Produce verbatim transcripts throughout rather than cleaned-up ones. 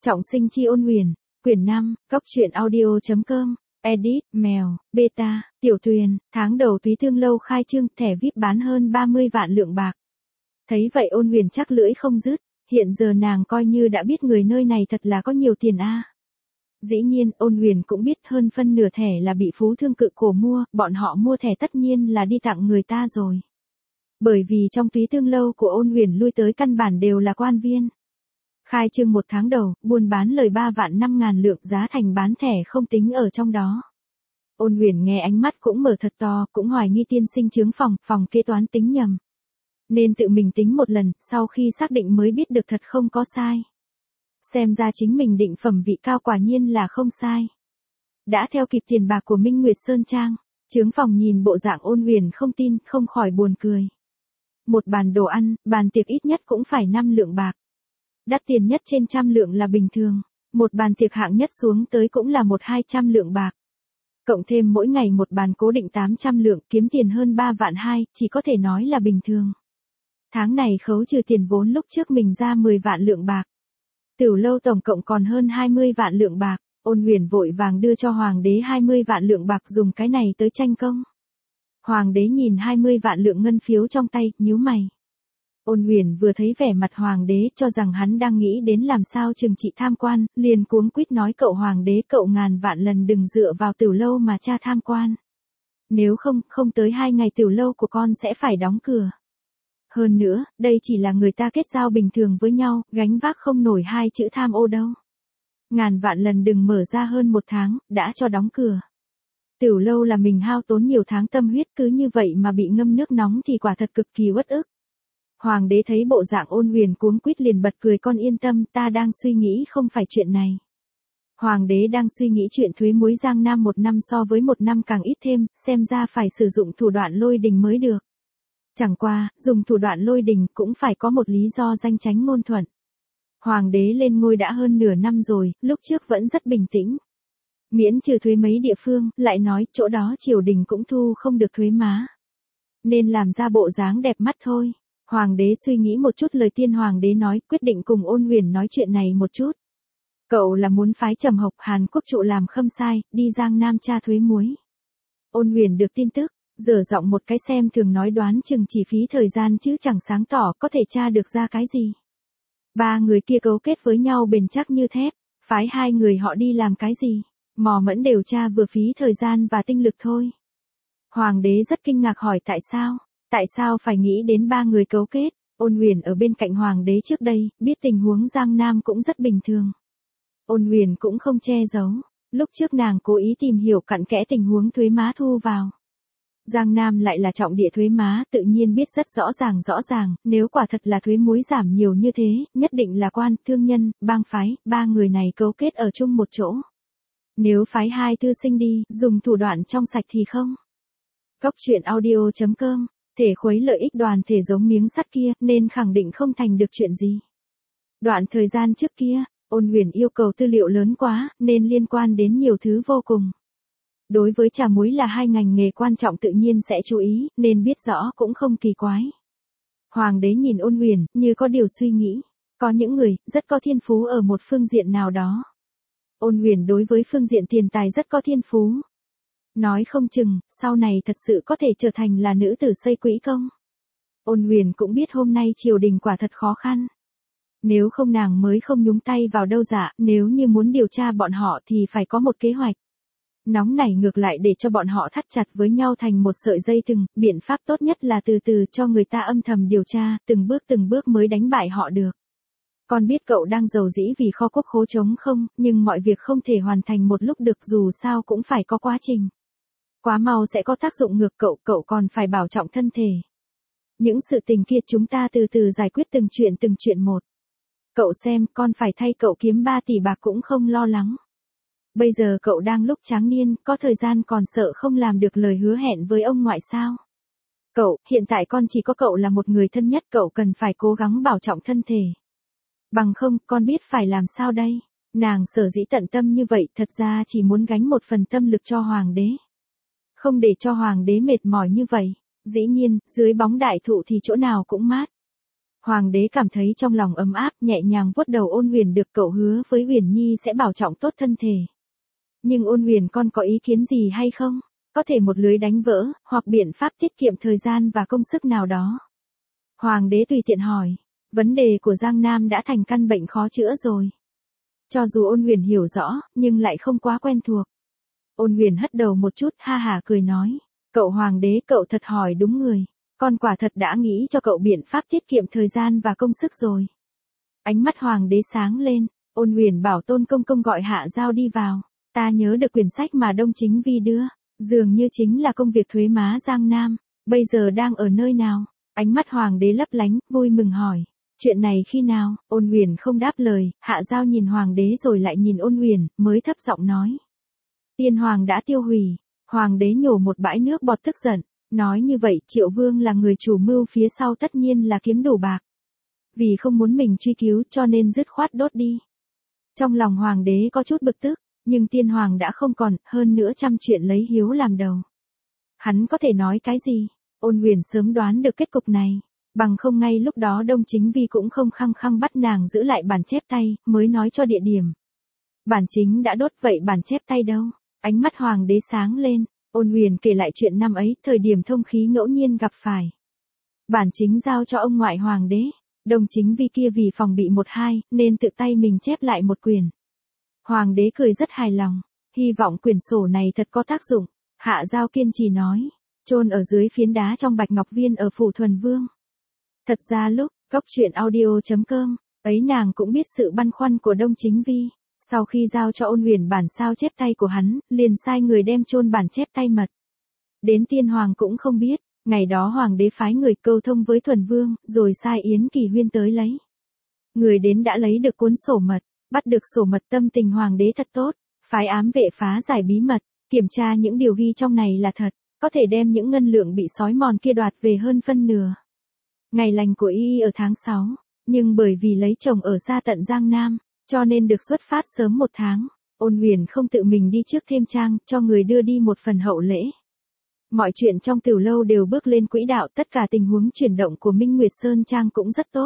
Trọng sinh chi ôn huyền, quyển năm, góc truyện audio.com, edit, mèo, beta, tiểu tuyền, tháng đầu Túy Tương Lâu khai trương, thẻ vi ai pi bán hơn ba mươi vạn lượng bạc. Thấy vậy ôn huyền chắc lưỡi không dứt, hiện giờ nàng coi như đã biết người nơi này thật là có nhiều tiền a. Dĩ nhiên, ôn huyền cũng biết hơn phân nửa thẻ là bị phú thương cự cổ mua, bọn họ mua thẻ tất nhiên là đi tặng người ta rồi. Bởi vì trong Túy Tương Lâu của ôn huyền lui tới căn bản đều là quan viên. Khai trương một tháng đầu, buôn bán lời ba vạn năm ngàn lượng, giá thành bán thẻ không tính ở trong đó. Ôn huyền nghe ánh mắt cũng mở thật to, cũng hoài nghi tiên sinh chướng phòng, phòng kế toán tính nhầm. Nên tự mình tính một lần, sau khi xác định mới biết được thật không có sai. Xem ra chính mình định phẩm vị cao quả nhiên là không sai. Đã theo kịp tiền bạc của Minh Nguyệt Sơn Trang, chướng phòng nhìn bộ dạng ôn huyền không tin, không khỏi buồn cười. Một bàn đồ ăn, bàn tiệc ít nhất cũng phải năm lượng bạc. Đắt tiền nhất trên trăm lượng là bình thường, một bàn tiệc hạng nhất xuống tới cũng là một hai trăm lượng bạc. Cộng thêm mỗi ngày một bàn cố định tám trăm lượng, kiếm tiền hơn ba vạn hai, chỉ có thể nói là bình thường. Tháng này khấu trừ tiền vốn lúc trước mình ra mười vạn lượng bạc. Tiểu lâu tổng cộng còn hơn hai mươi vạn lượng bạc, ôn huyền vội vàng đưa cho hoàng đế hai mươi vạn lượng bạc dùng cái này tới tranh công. Hoàng đế nhìn hai mươi vạn lượng ngân phiếu trong tay, nhíu mày. Ôn huyền vừa thấy vẻ mặt hoàng đế cho rằng hắn đang nghĩ đến làm sao trừng trị tham quan, liền cuống quýt nói cậu hoàng đế cậu ngàn vạn lần đừng dựa vào tiểu lâu mà tra tham quan. Nếu không, không tới hai ngày tiểu lâu của con sẽ phải đóng cửa. Hơn nữa, đây chỉ là người ta kết giao bình thường với nhau, gánh vác không nổi hai chữ tham ô đâu. Ngàn vạn lần đừng mở ra hơn một tháng, đã cho đóng cửa. Tiểu lâu là mình hao tốn nhiều tháng tâm huyết, cứ như vậy mà bị ngâm nước nóng thì quả thật cực kỳ uất ức. Hoàng đế thấy bộ dạng ôn huyền cuống quýt liền bật cười, con yên tâm, ta đang suy nghĩ không phải chuyện này. Hoàng đế đang suy nghĩ chuyện thuế muối Giang Nam một năm so với một năm càng ít thêm, xem ra phải sử dụng thủ đoạn lôi đình mới được. Chẳng qua, dùng thủ đoạn lôi đình cũng phải có một lý do danh chánh ngôn thuận. Hoàng đế lên ngôi đã hơn nửa năm rồi, lúc trước vẫn rất bình tĩnh. Miễn trừ thuế mấy địa phương, lại nói chỗ đó triều đình cũng thu không được thuế má. Nên làm ra bộ dáng đẹp mắt thôi. Hoàng đế suy nghĩ một chút, lời tiên hoàng đế nói, quyết định cùng ôn huyền nói chuyện này một chút. Cậu là muốn phái Trầm Hộc Hàn Quốc trụ làm khâm sai, đi Giang Nam tra thuế muối. Ôn huyền được tin tức, dở giọng một cái xem thường nói, đoán chừng chỉ phí thời gian chứ chẳng sáng tỏ có thể tra được ra cái gì. Ba người kia cấu kết với nhau bền chắc như thép, phái hai người họ đi làm cái gì, mò mẫm điều tra vừa phí thời gian và tinh lực thôi. Hoàng đế rất kinh ngạc hỏi tại sao, tại sao phải nghĩ đến ba người cấu kết. Ôn huyền ở bên cạnh hoàng đế trước đây, biết tình huống Giang Nam cũng rất bình thường. Ôn huyền cũng không che giấu, lúc trước nàng cố ý tìm hiểu cặn kẽ tình huống thuế má thu vào. Giang Nam lại là trọng địa thuế má, tự nhiên biết rất rõ ràng rõ ràng, nếu quả thật là thuế muối giảm nhiều như thế, nhất định là quan, thương nhân, bang phái, ba người này cấu kết ở chung một chỗ. Nếu phái hai thư sinh đi, dùng thủ đoạn trong sạch thì không. Góc truyện audio.com, thể khuấy lợi ích đoàn thể giống miếng sắt kia, nên khẳng định không thành được chuyện gì. Đoạn thời gian trước kia, ôn huyền yêu cầu tư liệu lớn quá, nên liên quan đến nhiều thứ vô cùng. Đối với trà muối là hai ngành nghề quan trọng tự nhiên sẽ chú ý, nên biết rõ cũng không kỳ quái. Hoàng đế nhìn ôn huyền, như có điều suy nghĩ. Có những người, rất có thiên phú ở một phương diện nào đó. Ôn huyền đối với phương diện tiền tài rất có thiên phú. Nói không chừng, sau này thật sự có thể trở thành là nữ tử xây quỹ công. Ôn huyền cũng biết hôm nay triều đình quả thật khó khăn. Nếu không nàng mới không nhúng tay vào đâu dạ, nếu như muốn điều tra bọn họ thì phải có một kế hoạch. Nóng này ngược lại để cho bọn họ thắt chặt với nhau thành một sợi dây thừng, biện pháp tốt nhất là từ từ cho người ta âm thầm điều tra, từng bước từng bước mới đánh bại họ được. Con biết cậu đang giàu dĩ vì kho quốc khố trống không, nhưng mọi việc không thể hoàn thành một lúc được, dù sao cũng phải có quá trình. Quá mau sẽ có tác dụng ngược cậu, cậu còn phải bảo trọng thân thể. Những sự tình kia chúng ta từ từ giải quyết từng chuyện từng chuyện một. Cậu xem, con phải thay cậu kiếm ba tỷ bạc cũng không lo lắng. Bây giờ cậu đang lúc tráng niên, có thời gian còn sợ không làm được lời hứa hẹn với ông ngoại sao? Cậu, hiện tại con chỉ có cậu là một người thân nhất, cậu cần phải cố gắng bảo trọng thân thể. Bằng không, con biết phải làm sao đây? Nàng sở dĩ tận tâm như vậy, thật ra chỉ muốn gánh một phần tâm lực cho hoàng đế. Không để cho hoàng đế mệt mỏi như vậy. Dĩ nhiên, dưới bóng đại thụ thì chỗ nào cũng mát. Hoàng đế cảm thấy trong lòng ấm áp, nhẹ nhàng vuốt đầu Ôn Huyền được cậu hứa với Huyền Nhi sẽ bảo trọng tốt thân thể. Nhưng Ôn Huyền con có ý kiến gì hay không? Có thể một lưới đánh vỡ, hoặc biện pháp tiết kiệm thời gian và công sức nào đó. Hoàng đế tùy tiện hỏi. Vấn đề của Giang Nam đã thành căn bệnh khó chữa rồi. Cho dù Ôn Huyền hiểu rõ, nhưng lại không quá quen thuộc. Ôn Huyền hất đầu một chút, ha hả cười nói. Cậu Hoàng đế, cậu thật hỏi đúng người. Con quả thật đã nghĩ cho cậu biện pháp tiết kiệm thời gian và công sức rồi. Ánh mắt Hoàng đế sáng lên, Ôn Huyền bảo Tôn Công Công gọi Hạ Giao đi vào. Ta nhớ được quyển sách mà Đông Chính Vi đưa, dường như chính là công việc thuế má Giang Nam, bây giờ đang ở nơi nào? Ánh mắt Hoàng đế lấp lánh, vui mừng hỏi. Chuyện này khi nào? Ôn Huyền không đáp lời, Hạ Giao nhìn Hoàng đế rồi lại nhìn Ôn Huyền, mới thấp giọng nói. Tiên Hoàng đã tiêu hủy. Hoàng đế nhổ một bãi nước bọt tức giận, nói như vậy Triệu Vương là người chủ mưu phía sau tất nhiên là kiếm đủ bạc. Vì không muốn mình truy cứu cho nên dứt khoát đốt đi. Trong lòng Hoàng đế có chút bực tức, nhưng Tiên Hoàng đã không còn, hơn nữa trăm chuyện lấy hiếu làm đầu. Hắn có thể nói cái gì? Ôn Huyền sớm đoán được kết cục này, bằng không ngay lúc đó Đông Chính Vi cũng không khăng khăng bắt nàng giữ lại bản chép tay, mới nói cho địa điểm. Bản chính đã đốt, vậy bản chép tay đâu? Ánh mắt Hoàng đế sáng lên, Ôn Huyền kể lại chuyện năm ấy, thời điểm thông khí ngẫu nhiên gặp phải. Bản chính giao cho ông ngoại Hoàng đế, Đông Chính Vi kia vì phòng bị một hai, nên tự tay mình chép lại một quyển. Hoàng đế cười rất hài lòng, hy vọng quyển sổ này thật có tác dụng. Hạ Giao kiên trì nói, chôn ở dưới phiến đá trong Bạch Ngọc Viên ở Phủ Thuần Vương. Thật ra lúc, góc truyện audio chấm com, ấy nàng cũng biết sự băn khoăn của Đông Chính Vi. Sau khi giao cho Ôn Huyền bản sao chép tay của hắn, liền sai người đem chôn bản chép tay mật. Đến Tiên Hoàng cũng không biết, ngày đó Hoàng đế phái người câu thông với Thuần Vương, rồi sai Yến Kỳ Huyên tới lấy. Người đến đã lấy được cuốn sổ mật, bắt được sổ mật, tâm tình Hoàng đế thật tốt, phái ám vệ phá giải bí mật, kiểm tra những điều ghi trong này là thật, có thể đem những ngân lượng bị sói mòn kia đoạt về hơn phân nửa. Ngày lành của y ở tháng sáu, nhưng bởi vì lấy chồng ở xa tận Giang Nam, cho nên được xuất phát sớm một tháng. Ôn Huyền không tự mình đi trước thêm trang, cho người đưa đi một phần hậu lễ. Mọi chuyện trong Tửu Lâu đều bước lên quỹ đạo, tất cả tình huống chuyển động của Minh Nguyệt Sơn Trang cũng rất tốt.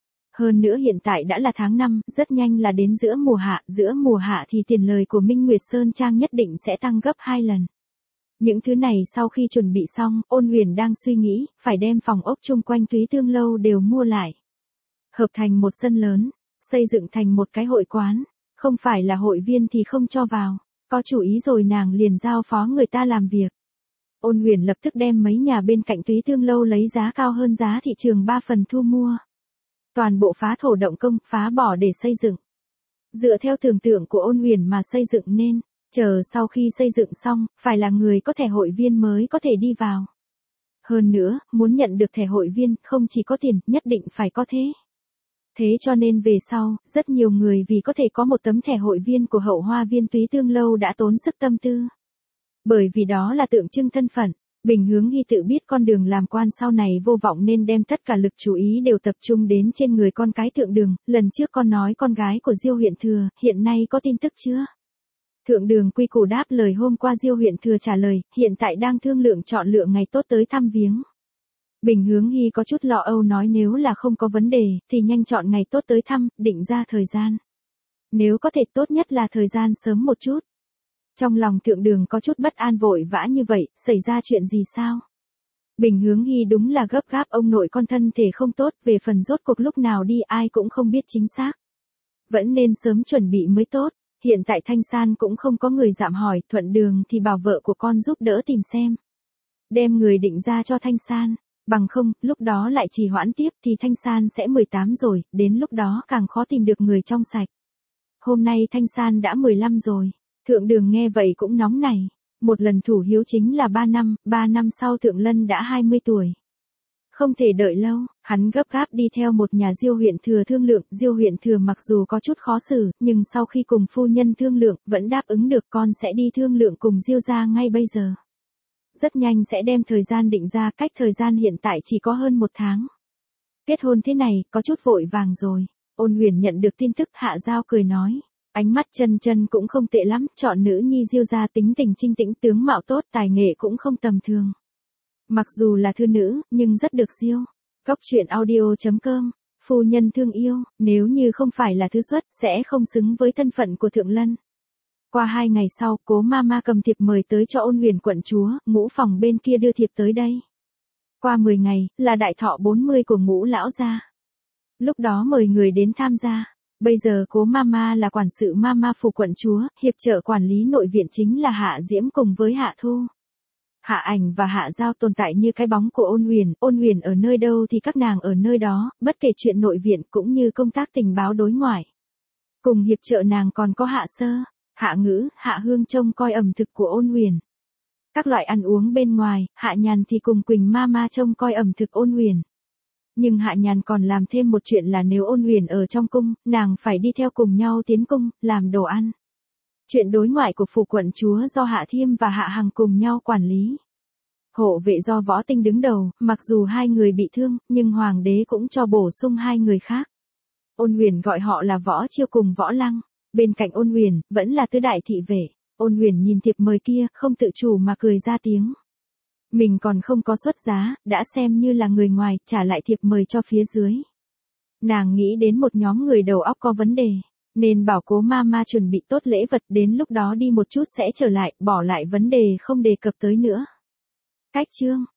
Hơn nữa hiện tại đã là tháng năm, rất nhanh là đến giữa mùa hạ, giữa mùa hạ thì tiền lời của Minh Nguyệt Sơn Trang nhất định sẽ tăng gấp hai lần. Những thứ này sau khi chuẩn bị xong, Ôn Huyền đang suy nghĩ, phải đem phòng ốc chung quanh Túy Tương Lâu đều mua lại. Hợp thành một sân lớn, xây dựng thành một cái hội quán, không phải là hội viên thì không cho vào, có chủ ý rồi nàng liền giao phó người ta làm việc. Ôn Huyền lập tức đem mấy nhà bên cạnh Túy Tương Lâu lấy giá cao hơn giá thị trường ba phần thu mua. Toàn bộ phá thổ động công, phá bỏ để xây dựng. Dựa theo tưởng tượng của Ôn Huyền mà xây dựng nên, chờ sau khi xây dựng xong, phải là người có thẻ hội viên mới có thể đi vào. Hơn nữa, muốn nhận được thẻ hội viên, không chỉ có tiền, nhất định phải có thế. Thế cho nên về sau, rất nhiều người vì có thể có một tấm thẻ hội viên của Hậu Hoa Viên Túy Tương Lâu đã tốn sức tâm tư. Bởi vì đó là tượng trưng thân phận, Bình Hướng Hy tự biết con Đường làm quan sau này vô vọng nên đem tất cả lực chú ý đều tập trung đến trên người con cái Thượng Đường. Lần trước con nói con gái của Diêu Huyện Thừa, hiện nay có tin tức chưa? Thượng Đường quy củ đáp lời hôm qua. Diêu Huyện Thừa trả lời, hiện tại đang thương lượng chọn lựa ngày tốt tới thăm viếng. Bình Hướng Hy có chút lo âu nói nếu là không có vấn đề, thì nhanh chọn ngày tốt tới thăm, định ra thời gian. Nếu có thể tốt nhất là thời gian sớm một chút. Trong lòng Thượng Đường có chút bất an, vội vã như vậy, xảy ra chuyện gì sao? Bình Hướng Hy đúng là gấp gáp, ông nội con thân thể không tốt, về phần rốt cuộc lúc nào đi ai cũng không biết chính xác. Vẫn nên sớm chuẩn bị mới tốt, hiện tại Thanh San cũng không có người dạm hỏi, Thuận Đường thì bảo vợ của con giúp đỡ tìm xem. Đem người định ra cho Thanh San, bằng không, lúc đó lại trì hoãn tiếp thì Thanh San sẽ mười tám rồi, đến lúc đó càng khó tìm được người trong sạch. Hôm nay Thanh San đã mười lăm rồi. Thượng Đường nghe vậy cũng nóng nảy, một lần thủ hiếu chính là ba năm, ba năm sau Thượng Lân đã hai mươi tuổi. Không thể đợi lâu, hắn gấp gáp đi theo một nhà Diêu Huyện Thừa thương lượng. Diêu Huyện Thừa mặc dù có chút khó xử, nhưng sau khi cùng phu nhân thương lượng, vẫn đáp ứng được, con sẽ đi thương lượng cùng Diêu gia ngay bây giờ. Rất nhanh sẽ đem thời gian định ra, cách thời gian hiện tại chỉ có hơn một tháng. Kết hôn thế này, có chút vội vàng rồi. Ôn Huyền nhận được tin tức, Hạ Giao cười nói. Ánh mắt Chân Chân cũng không tệ lắm, chọn nữ nhi Diêu gia tính tình trinh tĩnh, tướng mạo tốt, tài nghệ cũng không tầm thường. Mặc dù là thư nữ, nhưng rất được Diêu. Góc truyện audio chấm com phu nhân thương yêu, nếu như không phải là thứ xuất, sẽ không xứng với thân phận của Thượng Lân. Qua hai ngày sau, Cố Mama cầm thiệp mời tới cho Ôn Huyền quận chúa, Ngũ phòng bên kia đưa thiệp tới đây. Qua mười ngày, là đại thọ bốn mươi của Ngũ lão gia. Lúc đó mời người đến tham gia. Bây giờ Cố Mama là quản sự Mama phủ quận chúa, hiệp trợ quản lý nội viện chính là Hạ Diễm cùng với Hạ Thu. Hạ Ảnh và Hạ Giao tồn tại như cái bóng của Ôn Huyền, Ôn Huyền ở nơi đâu thì các nàng ở nơi đó, bất kể chuyện nội viện cũng như công tác tình báo đối ngoại. Cùng hiệp trợ nàng còn có Hạ Sơ, Hạ Ngữ, Hạ Hương trông coi ẩm thực của Ôn Huyền. Các loại ăn uống bên ngoài, Hạ Nhàn thì cùng Quỳnh Mama trông coi ẩm thực Ôn Huyền. Nhưng Hạ Nhàn còn làm thêm một chuyện là nếu Ôn Huyền ở trong cung, nàng phải đi theo cùng nhau tiến cung, làm đồ ăn. Chuyện đối ngoại của phủ quận chúa do Hạ Thiêm và Hạ Hằng cùng nhau quản lý. Hộ vệ do Võ Tinh đứng đầu, mặc dù hai người bị thương, nhưng hoàng đế cũng cho bổ sung hai người khác. Ôn Huyền gọi họ là Võ Chiêu cùng Võ Lăng, bên cạnh Ôn Huyền, vẫn là tứ đại thị vệ. Ôn Huyền nhìn thiệp mời kia, không tự chủ mà cười ra tiếng. Mình còn không có xuất giá, đã xem như là người ngoài, trả lại thiệp mời cho phía dưới. Nàng nghĩ đến một nhóm người đầu óc có vấn đề, nên bảo Cố Mama chuẩn bị tốt lễ vật, đến lúc đó đi một chút sẽ trở lại, bỏ lại vấn đề không đề cập tới nữa. Cách chương